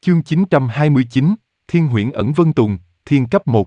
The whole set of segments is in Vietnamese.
Chương 929, Thiên Huyễn Ẩn Vân Tùng, Thiên cấp 1.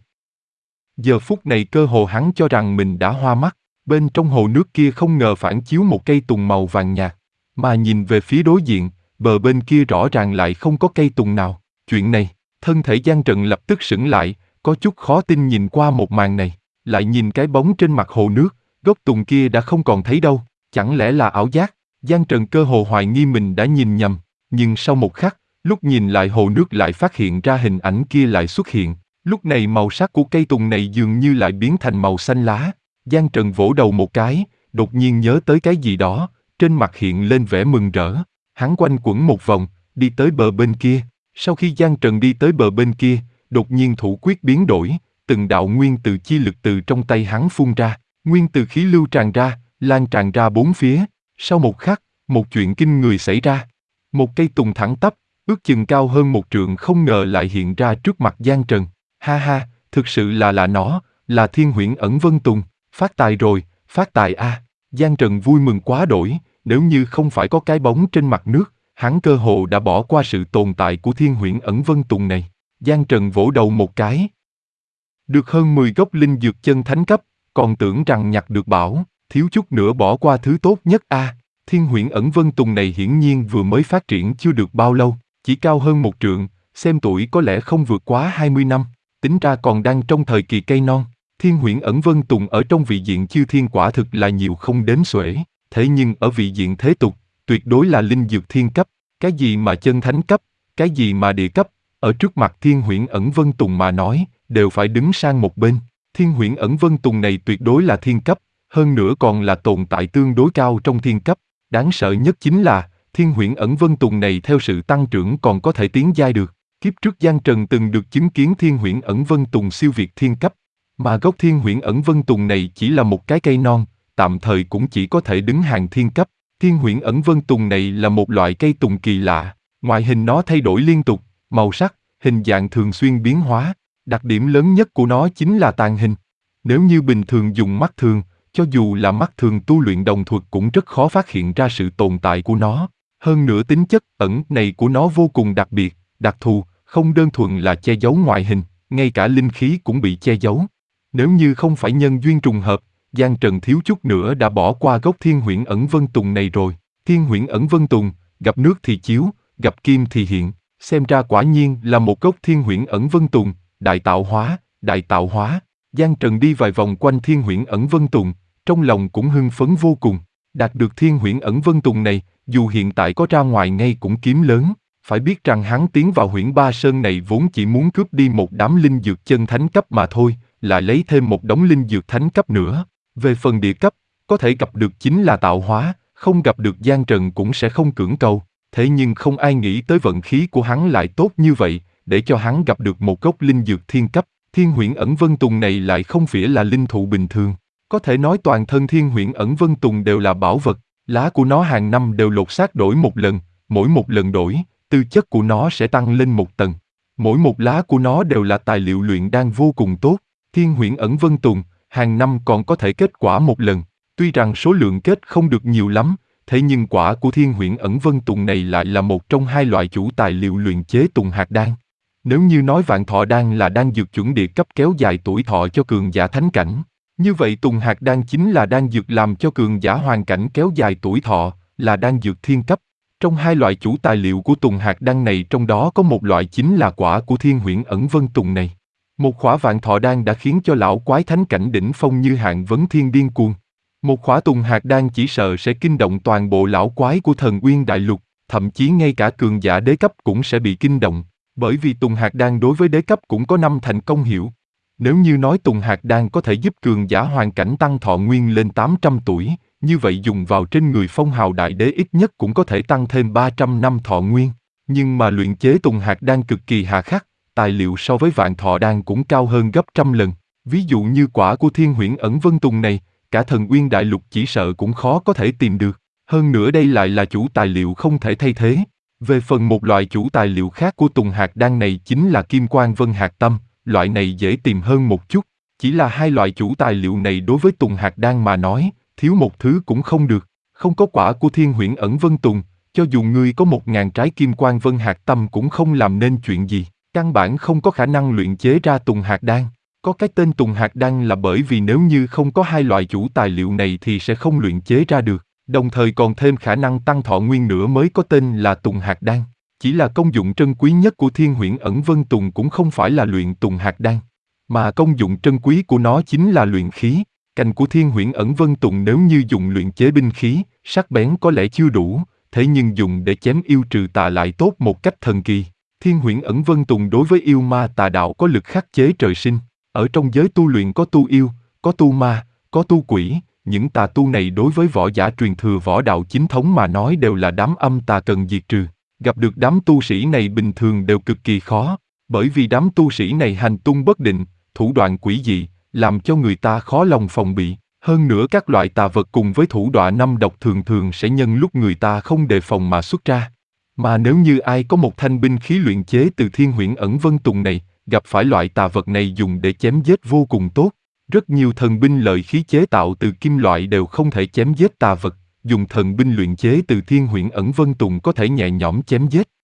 Giờ phút này cơ hồ hắn cho rằng mình đã hoa mắt, bên trong hồ nước kia không ngờ phản chiếu một cây tùng màu vàng nhạt, mà nhìn về phía đối diện, bờ bên kia rõ ràng lại không có cây tùng nào. Chuyện này, thân thể Giang Trần lập tức sững lại, có chút khó tin nhìn qua một màn này, lại nhìn cái bóng trên mặt hồ nước, gốc tùng kia đã không còn thấy đâu, chẳng lẽ là ảo giác? Giang Trần cơ hồ hoài nghi mình đã nhìn nhầm, nhưng sau một khắc, lúc nhìn lại hồ nước lại phát hiện ra hình ảnh kia lại xuất hiện. Lúc này màu sắc của cây tùng này dường như lại biến thành màu xanh lá. Giang Trần vỗ đầu một cái, đột nhiên nhớ tới cái gì đó, trên mặt hiện lên vẻ mừng rỡ. Hắn quanh quẩn một vòng, đi tới bờ bên kia. Sau khi Giang Trần đi tới bờ bên kia, đột nhiên thủ quyết biến đổi, từng đạo nguyên từ chi lực từ trong tay hắn phun ra, nguyên từ khí lưu tràn ra, lan tràn ra bốn phía. Sau một khắc, một chuyện kinh người xảy ra. Một cây tùng thẳng tắp, ước chừng cao hơn một trượng không ngờ lại hiện ra trước mặt Giang Trần. Ha ha, thực sự là nó, là Thiên Huyễn Ẩn Vân Tùng, phát tài rồi, phát tài a! Giang Trần vui mừng quá đỗi, nếu như không phải có cái bóng trên mặt nước, hắn cơ hồ đã bỏ qua sự tồn tại của Thiên Huyễn Ẩn Vân Tùng này. Giang Trần vỗ đầu một cái. Được hơn 10 gốc linh dược chân thánh cấp, còn tưởng rằng nhặt được bảo, thiếu chút nữa bỏ qua thứ tốt nhất a! Thiên Huyễn Ẩn Vân Tùng này hiển nhiên vừa mới phát triển chưa được bao lâu, chỉ cao hơn một trượng, xem tuổi có lẽ không vượt quá 20 năm. Tính ra còn đang trong thời kỳ cây non. Thiên Huyễn Ẩn Vân Tùng ở trong vị diện chư thiên quả thực là nhiều không đếm xuể, thế nhưng ở vị diện thế tục, tuyệt đối là linh dược thiên cấp, cái gì mà chân thánh cấp, cái gì mà địa cấp, ở trước mặt Thiên Huyễn Ẩn Vân Tùng mà nói, đều phải đứng sang một bên. Thiên Huyễn Ẩn Vân Tùng này tuyệt đối là thiên cấp, hơn nữa còn là tồn tại tương đối cao trong thiên cấp. Đáng sợ nhất chính là, Thiên Huyễn Ẩn Vân Tùng này theo sự tăng trưởng còn có thể tiến giai được. Kiếp trước Giang Trần từng được chứng kiến Thiên Huyễn Ẩn Vân Tùng siêu việt thiên cấp, mà gốc Thiên Huyễn Ẩn Vân Tùng này chỉ là một cái cây non, tạm thời cũng chỉ có thể đứng hàng thiên cấp. Thiên Huyễn Ẩn Vân Tùng này là một loại cây tùng kỳ lạ, ngoại hình nó thay đổi liên tục, màu sắc, hình dạng thường xuyên biến hóa, đặc điểm lớn nhất của nó chính là tàn hình. Nếu như bình thường dùng mắt thường, cho dù là mắt thường tu luyện đồng thuật cũng rất khó phát hiện ra sự tồn tại của nó. Hơn nữa tính chất ẩn này của nó vô cùng đặc biệt, đặc thù, không đơn thuần là che giấu ngoại hình, ngay cả linh khí cũng bị che giấu. Nếu như không phải nhân duyên trùng hợp, Giang Trần thiếu chút nữa đã bỏ qua gốc Thiên Huyễn Ẩn Vân Tùng này rồi. Thiên Huyễn Ẩn Vân Tùng, gặp nước thì chiếu, gặp kim thì hiện, xem ra quả nhiên là một gốc Thiên Huyễn Ẩn Vân Tùng, đại tạo hóa, đại tạo hóa. Giang Trần đi vài vòng quanh Thiên Huyễn Ẩn Vân Tùng, trong lòng cũng hưng phấn vô cùng. Đạt được Thiên Huyễn Ẩn Vân Tùng này, dù hiện tại có ra ngoài ngay cũng kiếm lớn. Phải biết rằng hắn tiến vào Huyễn Ba Sơn này vốn chỉ muốn cướp đi một đám linh dược chân thánh cấp mà thôi, lại lấy thêm một đống linh dược thánh cấp nữa. Về phần địa cấp, có thể gặp được chính là tạo hóa, không gặp được Giang Trần cũng sẽ không cưỡng cầu. Thế nhưng không ai nghĩ tới vận khí của hắn lại tốt như vậy, để cho hắn gặp được một gốc linh dược thiên cấp. Thiên Huyễn Ẩn Vân Tùng này lại không phải là linh thụ bình thường. Có thể nói toàn thân Thiên Huyễn Ẩn Vân Tùng đều là bảo vật, lá của nó hàng năm đều lột xác đổi một lần, mỗi một lần đổi, tư chất của nó sẽ tăng lên một tầng. Mỗi một lá của nó đều là tài liệu luyện đan vô cùng tốt. Thiên Huyễn Ẩn Vân Tùng, hàng năm còn có thể kết quả một lần. Tuy rằng số lượng kết không được nhiều lắm, thế nhưng quả của Thiên Huyễn Ẩn Vân Tùng này lại là một trong hai loại chủ tài liệu luyện chế tùng hạt đan. Nếu như nói Vạn Thọ Đan là đan dược chuẩn địa cấp kéo dài tuổi thọ cho cường giả thánh cảnh, như vậy tùng hạt đan chính là đan dược làm cho cường giả hoàn cảnh kéo dài tuổi thọ, là đan dược thiên cấp. Trong hai loại chủ tài liệu của tùng hạt đan này, trong đó có một loại chính là quả của Thiên Huyễn Ẩn Vân Tùng này. Một khỏa Vạn Thọ Đan đã khiến cho lão quái thánh cảnh đỉnh phong như Hạng Vấn Thiên điên cuồng. Một khỏa tùng hạt đan chỉ sợ sẽ kinh động toàn bộ lão quái của Thần Uyên Đại Lục, thậm chí ngay cả cường giả đế cấp cũng sẽ bị kinh động, bởi vì tùng hạt đan đối với đế cấp cũng có 5 thành công hiệu. Nếu như nói tùng hạt đan có thể giúp cường giả hoàn cảnh tăng thọ nguyên lên 800 tuổi, như vậy dùng vào trên người phong hào đại đế ít nhất cũng có thể tăng thêm 300 năm thọ nguyên. Nhưng mà luyện chế tùng hạt đan cực kỳ hà khắc, tài liệu so với Vạn Thọ Đan cũng cao hơn gấp trăm lần. Ví dụ như quả của Thiên Huyễn Ẩn Vân Tùng này, cả Thần Uyên Đại Lục chỉ sợ cũng khó có thể tìm được. Hơn nữa đây lại là chủ tài liệu không thể thay thế. Về phần một loại chủ tài liệu khác của tùng hạt đan này chính là Kim Quang Vân Hạt Tâm, loại này dễ tìm hơn một chút. Chỉ là hai loại chủ tài liệu này đối với tùng hạt đan mà nói, thiếu một thứ cũng không được. Không có quả của Thiên Huyễn Ẩn Vân Tùng, Cho dù ngươi có 1.000 trái kim quan vân hạt tâm cũng không làm nên chuyện gì, căn bản không có khả năng luyện chế ra tùng hạt đan. Có cái tên tùng hạt đan là bởi vì nếu như không có hai loại chủ tài liệu này thì sẽ không luyện chế ra được, đồng thời còn thêm khả năng tăng thọ nguyên nữa mới có tên là tùng hạt đan. Chỉ là công dụng trân quý nhất của Thiên Huyễn Ẩn Vân Tùng cũng không phải là luyện tùng hạt đan, mà công dụng trân quý của nó chính là luyện khí. Cành của Thiên Huyễn Ẩn Vân Tùng nếu như dùng luyện chế binh khí, sắc bén có lẽ chưa đủ, thế nhưng dùng để chém yêu trừ tà lại tốt một cách thần kỳ. Thiên Huyễn Ẩn Vân Tùng đối với yêu ma tà đạo có lực khắc chế trời sinh. Ở trong giới tu luyện có tu yêu, có tu ma, có tu quỷ, những tà tu này đối với võ giả truyền thừa võ đạo chính thống mà nói đều là đám âm tà cần diệt trừ. Gặp được đám tu sĩ này bình thường đều cực kỳ khó, bởi vì đám tu sĩ này hành tung bất định, thủ đoạn quỷ dị, làm cho người ta khó lòng phòng bị. Hơn nữa các loại tà vật cùng với thủ đoạn năm độc thường thường sẽ nhân lúc người ta không đề phòng mà xuất ra. Mà nếu như ai có một thanh binh khí luyện chế từ Thiên Huyễn Ẩn Vân Tùng này, gặp phải loại tà vật này dùng để chém giết vô cùng tốt. Rất nhiều thần binh lợi khí chế tạo từ kim loại đều không thể chém giết tà vật, dùng thần binh luyện chế từ Thiên Huyễn Ẩn Vân Tùng có thể nhẹ nhõm chém giết.